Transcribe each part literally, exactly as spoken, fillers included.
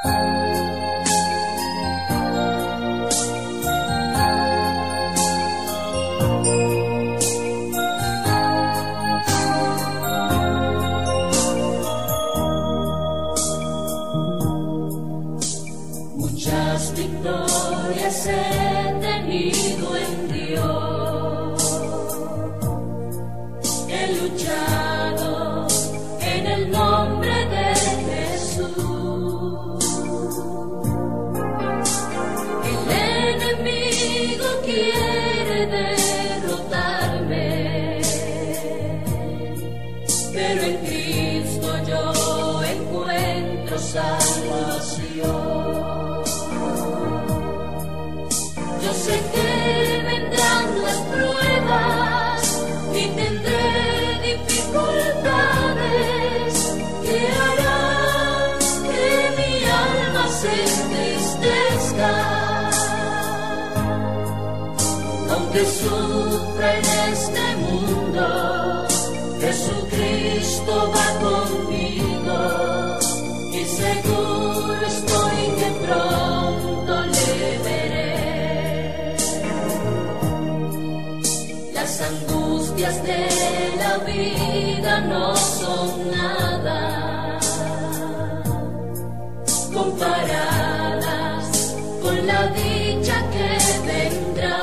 Muchas victorias he tenido en Dios, he luchado en el nombre de Jesús. El enemigo quiere derrotarme, pero en Cristo yo encuentro salvación. Yo sé que vendrán las pruebas y tendré dificultades que harán que mi alma se entristezca. Aunque sufra en este mundo, Jesucristo va conmigo y seguro estoy que pronto le veré. Las angustias de la vida no son nada comparadas con la dicha que vendrá.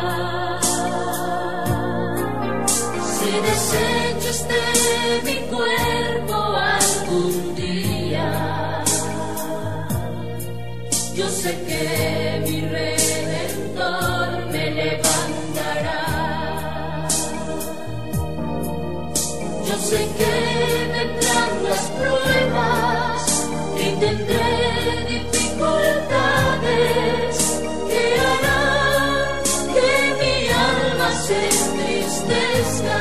Si desecho este mi cuerpo algún día, yo sé que mi Redentor me levantará. Yo sé que vendrán las pruebas y tendré dificultades que harán que mi alma se entristezca.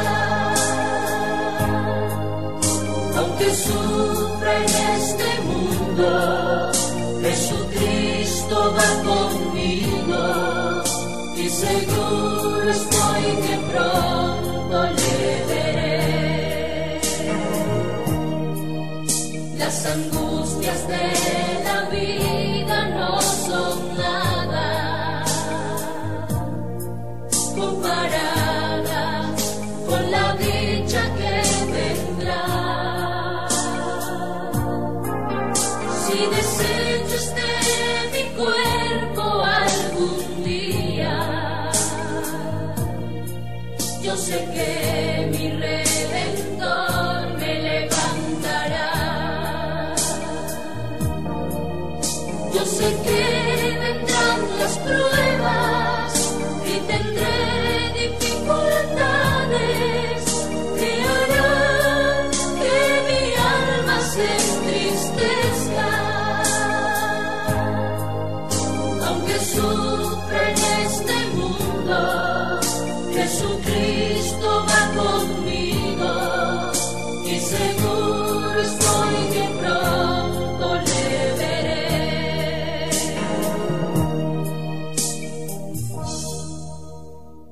Aunque sufra en este mundo, Jesucristo va conmigo y seguro estoy que pronto le veré. Las angustias de la vida no son nada comparadas con la dicha que vendrá. Si desecho este mi cuerpo algún día, yo sé que mi Redentor me levantará. Yo sé que vendrán las pruebas y tendré dificultades que harán que mi alma se entristezca. Aunque sufra en este mundo, Jesucristo va conmigo y seguro estoy